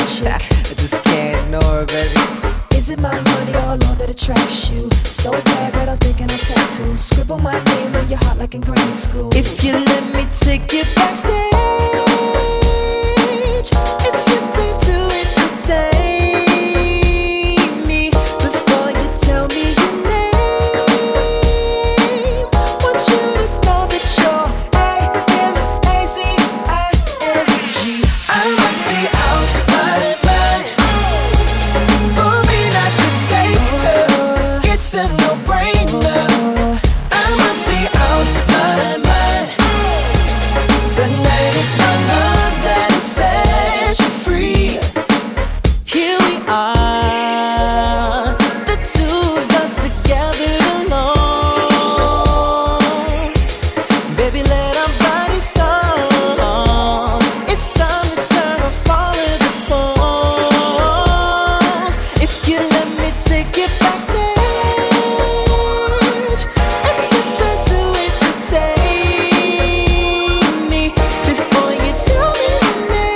chick. I just can't ignore her, baby. Is it my money or love that attracts you? So bad that I'm thinking I'll tattoo. Scribble my name on your heart like in grade school. If you let me take you backstage, it's your turn to entertain me. Before you tell me your name, want you to know that you're A-M-A-Z-I-N-G. I must be out my mind. For me not to take her, it's a no-brainer. I must be out my mind. Tonight is my love that will set you free. Here we are, the two of us together alone. Baby, let our bodies start. It's time to turn off all of the phones. If you let me take it backstage, it's your turn to entertain me. Before you tell me your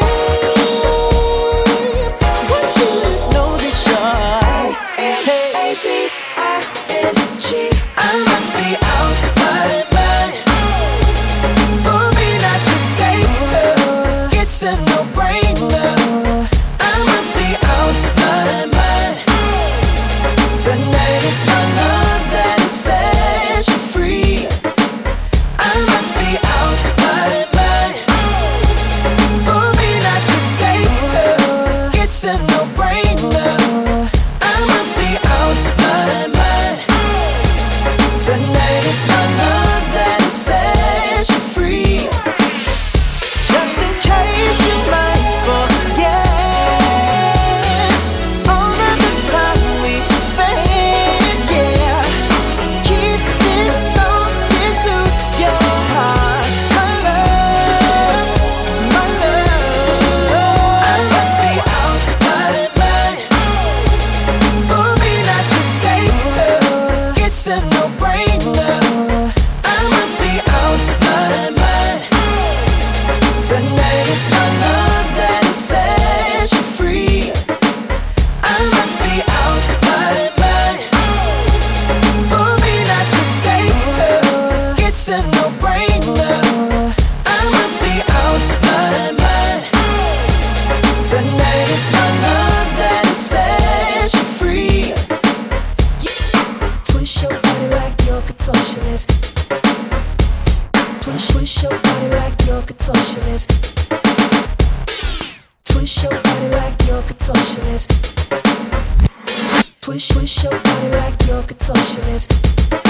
name, want you to know that you're A-M-A-Z-I-N-G. I must be out my mind. For me not to take her, it's a no-brainer. I must be out my mind. Tonight is my love that will set you free. I must be out my mind. For me not to take her, it's a no-brainer. I must be out my mind. Tonight is my love that will set you free. just in case you might forget all of the time we spent. Yeah, keep this song into your heart, my love, my love. I must be out my mind. For me not to take her, it's a no-brainer. I must be out my mind. Tonight is my love that will set you free. I must be out my mind. For me not to take her, it's a no-brainer. I must be out my mind. Tonight is my love that will set you free. Twist your body like you're contortionist. Twist your body like you're contortionist. Twist your body like you're contortionist. Twist your body like you're contortionist.